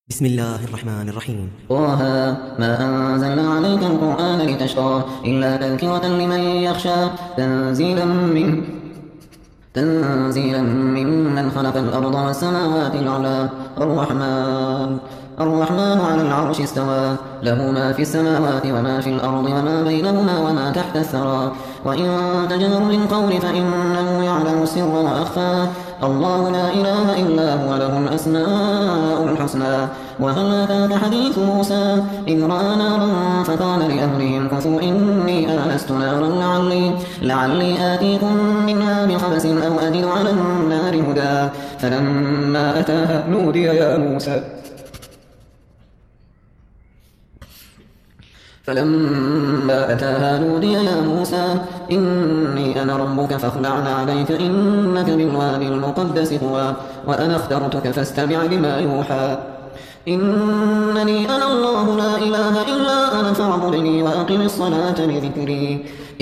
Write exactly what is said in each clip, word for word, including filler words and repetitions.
بسم الله الرحمن الرحيم. طه ما أنزلنا عليك القرآن لتشقى إلا تذكرة لمن يخشى تنزيلا من تنزيلا ممن خلق الأرض والسماوات العلى الرحمن الرحمن على العرش استوى له ما في السماوات وما في الأرض وما بينهما وما تحت الثرى وإن تجهر بالقول فإنه يعلم السر وأخفى الله لا إله إلا هو له الأسماء الحسنى وهل أتاك حديث موسى إذ رأى نارا فقال لأهلهم كثوا إني آنست نارا لعلي, لعلي آتيكم منها بخبس أو أجد على النار هدى فلما أتاها نودي يا موسى فلما أتاها نودي يا موسى إني أنا ربك فاخلع عليك إنك بالوادي المقدس طوى وأنا اخترتك فاستمع لما يوحى إنني أنا الله لا إله إلا أنا فاعبدني وأقم الصلاة لذكري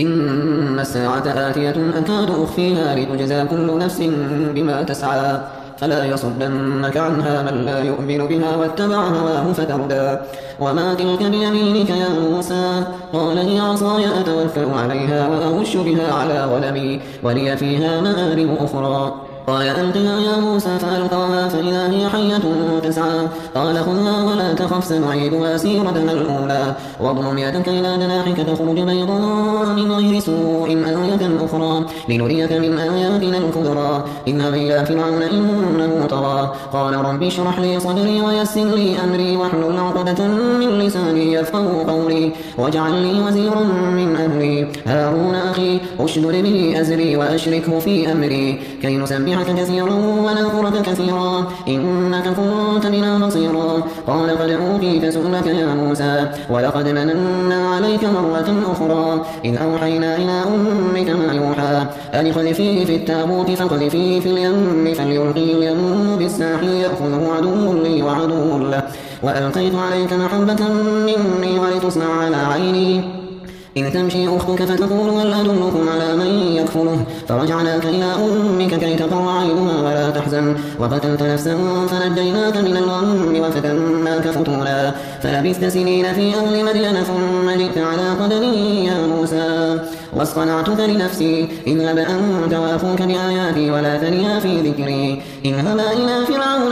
إن الساعة آتية أكاد أخفيها لتجزى كل نفس بما تسعى فلا يصدنك عنها من لا يؤمن بها واتبع هواه فتردى وما تلك بيمينك يا موسى قال هي عصاي أتوكأ عليها وأهش بها على غنمي ولي فيها مآرب أخرى قال ألقها يا موسى فألقاها فإذا هي حية تسعى قال خذها ولا تخف سنعيدها سيرتنا الأولى واضمم يدك إلى جناحك تخرج بيضاء من غير سوء آية أخرى لنريك من آياتنا الكبرى اذهب إلى فرعون إنه طغى قال رب اشرح لي صدري ويسر لي أمري واحلل عقدة من لساني يفقهوا قولي واجعل لي وزيرا من أهلي هارون أخي اشدد به أزري وأشركه في أمري كي نسبح كثيرا ونذكرك كثيرا إنك كنت بنا بصيرا قال قد أوتيت سؤلك يا موسى ولقد مننا عليك مرة أخرى إذ أوحينا إلى أمك ما يوحى أن اقذفيه في التابوت فاقذفيه في اليم فليلقي اليم بالساحل يأخذه عدو لي وعدو له وألقيت عليك محبة مني ولتصنع على عيني إذ تمشي أختك فتقول هل أدلكم على من يكفله فرجعناك إلى أمك كي تقر عينها ولا تحزن وقتلت نفسا فنجيناك من الغم وفتناك فتولا فلبثت سنين في أهل مدين ثم جئت على قدري يا موسى واصطنعتك لنفسي اذهب أنت وأخوك بآياتي ولا تنيا في ذكري اذهبا إلى فرعون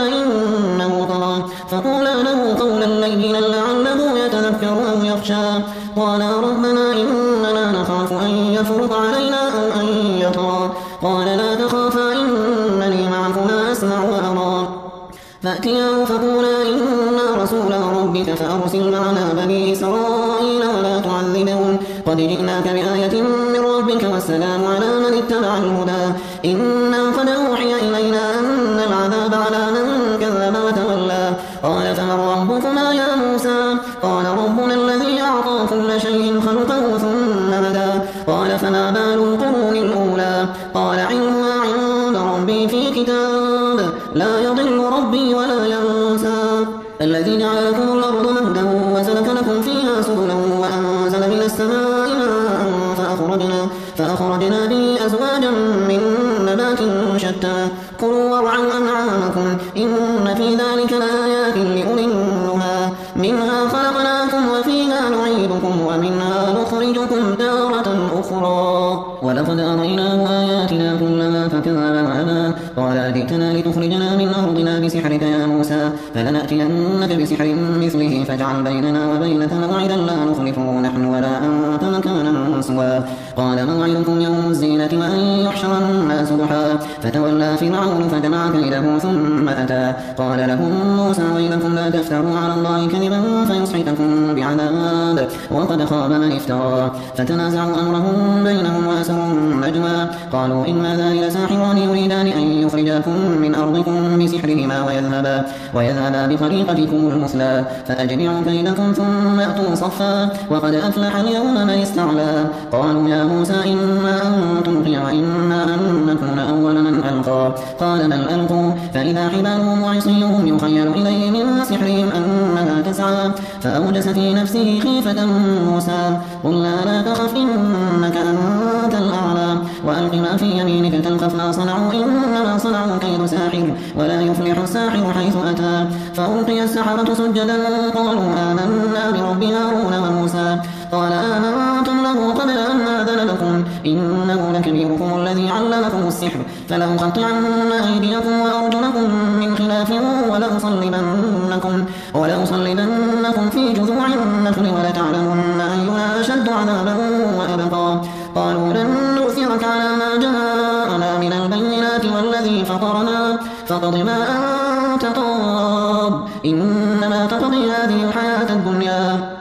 إنه طغى فقولا له قولا لينا لعله يتذكر أو يخشى قالا ربنا إننا نخاف أن يفرط علينا أو أن يطغى قال لا تخافا إنني معكما أسمع وأرى فأتياه فقولا إنا رسول ربك فأرسل معنا بني إسرائيل ولا تعذبهم قد جئناك بآية من ربك والسلام على من اتبع الهدى إنا قد أوحي إلينا أن العذاب على من كذب وتولى قال فمن ربكما يا موسى قال ربنا الذي أعطى كل شيء خلقه ثم بدا قال فما بال القرون الأولى قال علمها عند ربي في كتاب لا يضل ربي ولا ينسى الذي جعل لكم الأرض مهدا وسلك لكم فيها سبلا وأنزل من السماء ماء فأخرجنا, فأخرجنا به أزواجا من نبات شتى كلوا وارعوا أنعامكم إن في ذلك لآيات لأولي النهى منها خلقناكم وفيها نعيدكم ومنها نخرجكم تارة أخرى ولقد أريناه آياتنا كلها فكذب وأبى قال جئتنا لتخرجنا من أرضنا بسحرك يا موسى فلنأتينك بسحر مثله فاجعل بيننا وبينك موعدا لا نخلفه نحن ولا أنت مكانا سوى قال موعدكم يوم الزينة وأن يحشر الناس ضحى فتولى فرعون فجمع كيده ثم أتى قال لهم موسى ويلكم لا تفتروا على الله كذبا فيصحتكم بعذاب وقد خاب من افترى فتنازعوا أمرهم بينهم وأسروا النجوى قالوا إن هذان لساحران يريدان أن يخرجاكم من أرضكم بسحرهما ويذهبا ويذهبا بطريقتكم المثلى فأجمعوا كيدكم ثم أتوا صفا وقد أفلح اليوم من استعلى قالوا يا موسى إما أن تلقي وإما أن نكون أول من ألقى قال بل ألقوا فإذا حبالهم وعصيهم يخيل إليه من سحرهم أنها تسعى فأوجس في نفسه خيفة موسى قلنا لا تخف إنك أنت الأعلى وألق ما في يمينك تلقف ما صنعوا إنما صنعوا كيد ساحر ولا يفلح الساحر حيث أتى فألقي السحرة سجدا قالوا آمنا برب هارون وموسى قال آمنتم له قبل أن آذن لكم إنه لكبيركم الذي علمكم السحر فلأقطعن أيديكم وأرجلكم من خلاف ولأصلبنكم ولأصلبنكم في جذوع النخل ولتعلمن أينا أشد عذابا وأبقى قالوا لن نؤثرك على ما جاءنا من البينات والذي فطرنا فاقض ما أنت قاض إنما تقضي هذه الحياة الدنيا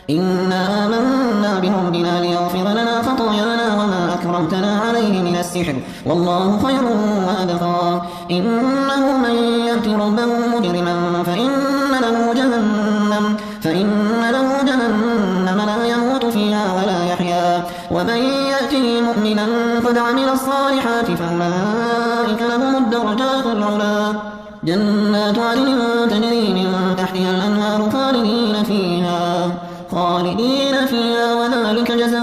إنا آمنا بربنا ليغفر لنا خطايانا وما أكرمتنا عليه من السحر والله خير وأبقى إنه من يأت ربه مجرما فإن له جهنم فإن له جهنم لا يموت فيها ولا يحيا ومن يأته مؤمنا قد عمل الصالحات فأولئك لهم الدرجات العلى جنات عدن تجري من تحتها الأنهار خالدين فيها خالدين فيها وذلك جزاء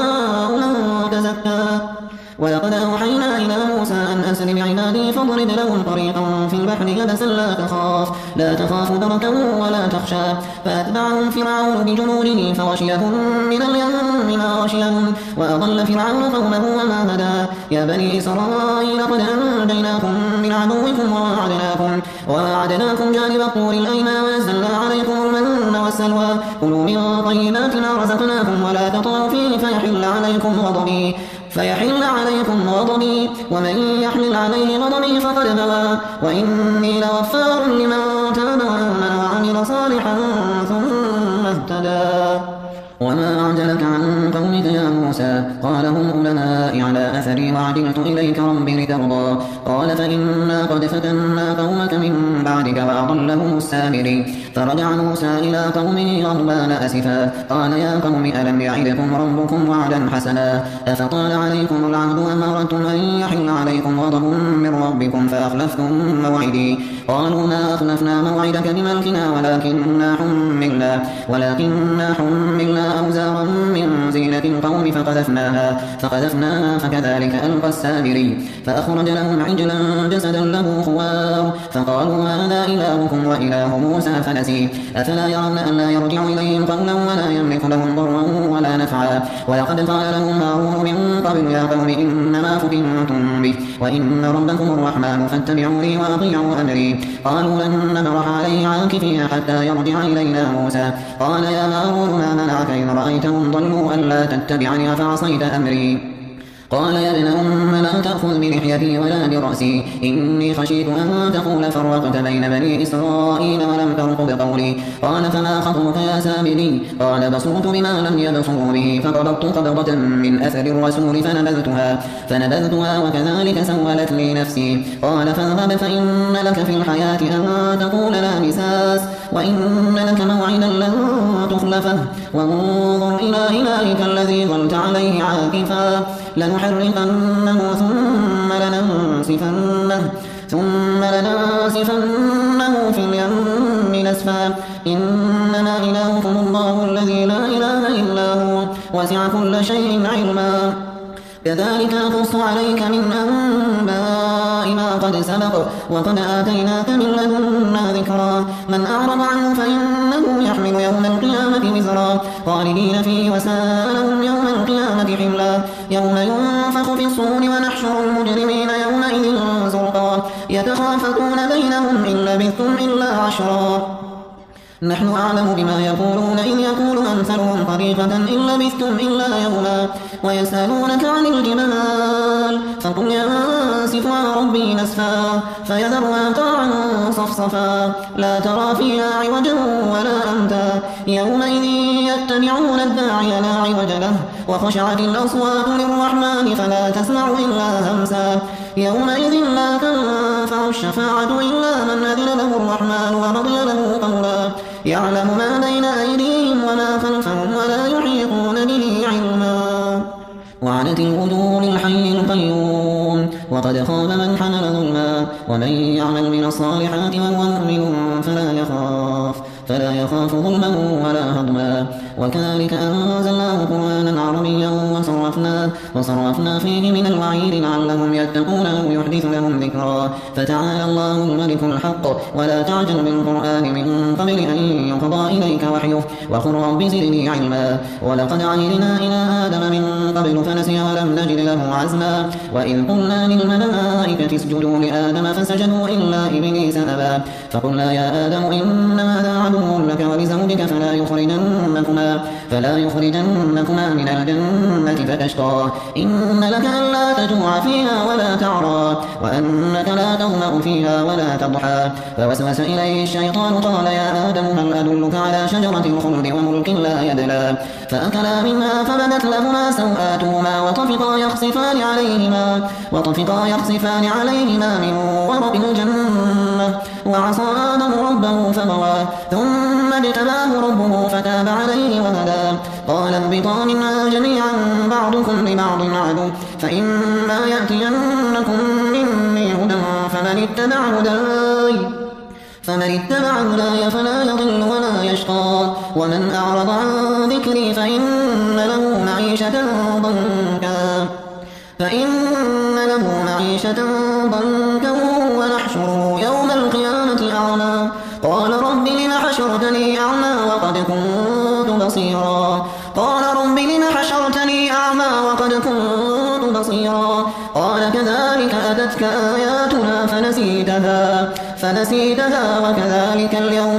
من تزكى ولقد أوحينا إلى موسى أن أسر بعبادي فاضرب لهم طريقا في البحر يبسا لا تخاف لا تخاف دركا ولا تخشى فأتبعهم فرعون بجنوده فغشيهم من اليم ما غشيهم وأضل فرعون قومه وما هدى يا بني إسرائيل قد أنجيناكم من عدوكم ووعدناكم ووعدناكم جانب الطور الأيمن ونزلنا عليكم المن والسلوى كلوا من طيبات ما رزقناكم ولا تطغوا فيه فيحل عليكم غضبي فيحل عليكم غضبي ومن يحمل عليه غضبي فقد بوى وإني لغفار لمن تاب وآمن وعمل صالحا ثم اهتدى وما أعجلك عن قومك يا موسى قال هم أولئك على أثري وعجلت إليك رب لترضى قال فإنا قد فتنا قومك من بعدك وأضلهم السامري فرجع موسى إلى قومه غضبان أسفا قال يا قوم ألم يعدكم ربكم وعدا حسنا أفطال عليكم العهد أم أردتم أن يحل عليكم غضب من ربكم فأخلفتم موعدي قالوا ما أخلفنا موعدك بملكنا ولكننا حملنا ولكننا حملنا أوزارا من زينة القوم فقذفناها فقذفناها فكذلك ألقى السامري فأخرج لهم عجلا جسدا له خوار فقالوا هذا إلهكم وإله موسى فنسي أفلا يرون أن لا يرجع إليهم قولا ولا يملك لهم ضرا ولا نفعا ولقد قال لهم هارون من قبل يا قوم إنما فتنتم به وإن ربكم الرحمن فاتبعوني وأطيعوا أمري قالوا لن نبرح عليه عاكفين حتى يرجع إلينا موسى قال يا هارون ما منعك إذ رأيتهم ضلوا ألا تتبعني أفعصيت أمري قال يا ابن أم لا تأخذ بلحيتي ولا برأسي إني خشيت أن تقول فرقت بين بني إسرائيل ولم ترقب قولي قال فما خطبك يا سامري قال بصرت بما لم يبصروا به فقبضت قبضة من أثر الرسول فنبذتها فنبذتها وكذلك سولت لي نفسي قال فاذهب فإن لك في الحياة أن تقول لا مساس وإن لك موعدا لن تخلفه وانظر إلى إلهك الذي ظلت عليه عاكفا لنحرقنه ثم لننسفنه ثم لننسفنه في اليم نسفا إنما إلهكم الله الذي لا إله إلا هو وسع كل شيء علما كذلك نقص عليك من أنباء ما قد سبق وقد آتيناك من لدنا ذكرا من أعرض عنه فإنه يحمل يوم القيامة وزرا خالدين فيه وساء لهم يوم القيامة حملا يوم ينفخ في الصور ونحشر المجرمين يومئذ زرقا يتخافتون بينهم إن لبثتم إلا عشرا نحن أعلم بما يقولون إذ يقول أمثلهم طريقة إن لبثتم إلا يوما ويسألونك عن الجبال فقل ينسفها ربي نسفا فيذرها قاعا صفصفا لا ترى فيها عوجا ولا أمتا يومئذ يتبعون الداعي لا عوج له وخشعت الأصوات للرحمن فلا تسمع إلا همسا يومئذ لا تنفع الشفاعة إلا من أذن له الرحمن ورضي له قولا يعلم ما بين أيديهم وما خلفهم ولا يحيطون به علما وعنت الوجوه للحي القيوم وقد خاب من حمل ظلما ومن يعمل من الصالحات وهو مؤمن فلا يخاف فلا يخاف ظلما ولا هضما. وكذلك أنزلناه قرآنا عربيا وصرفنا, وصرفنا فيه من الوعيد لعلهم يتقون أو يحدث لهم ذكرا. فتعالى الله الملك الحق ولا تعجل بالقرآن من قبل أن يقضى إليك وحيه وقل رب زدني علما. ولقد عهدنا إلى آدم من قبل فنسي ولم نجد له عزما. وإذ قلنا للملائكة اسجدوا لآدم فسجدوا إلا إبليس أبى. فقلنا يا آدم إن هذا عدو لك ولزوجك فلا يخرجنكما, فلا يخرجنكما من الجنة فتشقى. إن لك ألا تجوع فيها ولا تعرى وأنك لا تظمأ فيها ولا تضحى. فوسوس إليه الشيطان قال يا آدم هل أدلك على شجرة الخلد وملك لا يبلى. فأكلا منها فبدت لهما سوآتهما وطفقا يخصفان عليهما, وطفقا يخصفان عليهما من ورق الجنة. وعصى آدم ربه فغوى ثم اجتباه ربه فتاب عليه وهدى. قال اهبطا منها جميعا بعضكم لبعض عدو فإما يأتينكم مني هدى فمن اتبع هداي فمن اتبع هداي فلا يضل ولا يشقى. ومن أعرض عن ذكري فإن له معيشة ضنكا فإن له معيشة ضنكا ونحشره يوم القيامة أعمى. قال رب لم حشرتني أعمى وقد كنت بصيرا. قال رب لم حشرتني أعمى وقد كنت بصيرا. قال كذلك أتتك آياتنا فنسيتها فنسيتها وكذلك اليوم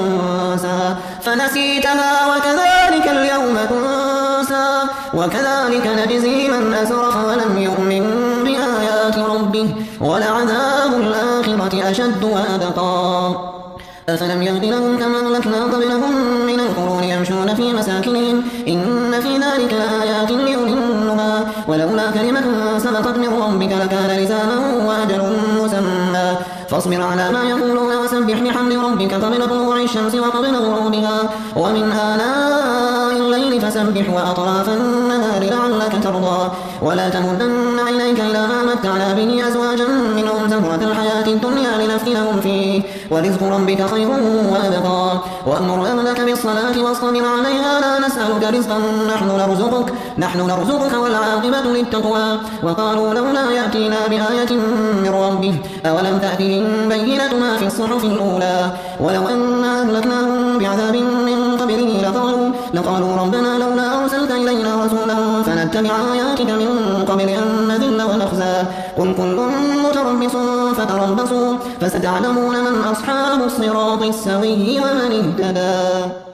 تنسى فنسيتها وكذلك اليوم تنسى. وكذلك نجزي من أسرف ولم يؤمن بآيات ربه ولعذاب الآخرة أشد وأبقى. أفلم يهد لهم كما أهلكنا قبلهم من القرون يمشون في مساكنهم إن في ذلك لآيات لأولي النهى. ولولا كلمة سبقت من ربك لكان لزاما وأجل مسمى. فاصبر على ما يقولون وسبح بحمد ربك قبل طلوع الشمس وقبل غروبها ومن آلاء الليل فسبح وأطراف النهار لعلك ترضى. ولا تمدن عينيك إلى ما متعنا به أزواجا منهم زهرة الحياة الدنيا لنفتنهم فيه ورزق ربك خير وأبقى. وأمر أهلك بالصلاة واصطبر عليها لا نسألك رزقا نحن نرزقك نحن نرزقك والعاقبة للتقوى. وقالوا لولا يأتينا بآية من ربه أولم تأتهم بينة ما في الصحف الأولى. ولو أن أهلكناهم بعذاب من قبله لقالوا, لقالوا ربنا لولا أرسلت إلينا رسولا فنتبع آياتك من قبل أن نذل ونخزى. قل كل متربص فتربصوا فستعلمون من أصحاب الصراط السوي ومن اهتدى.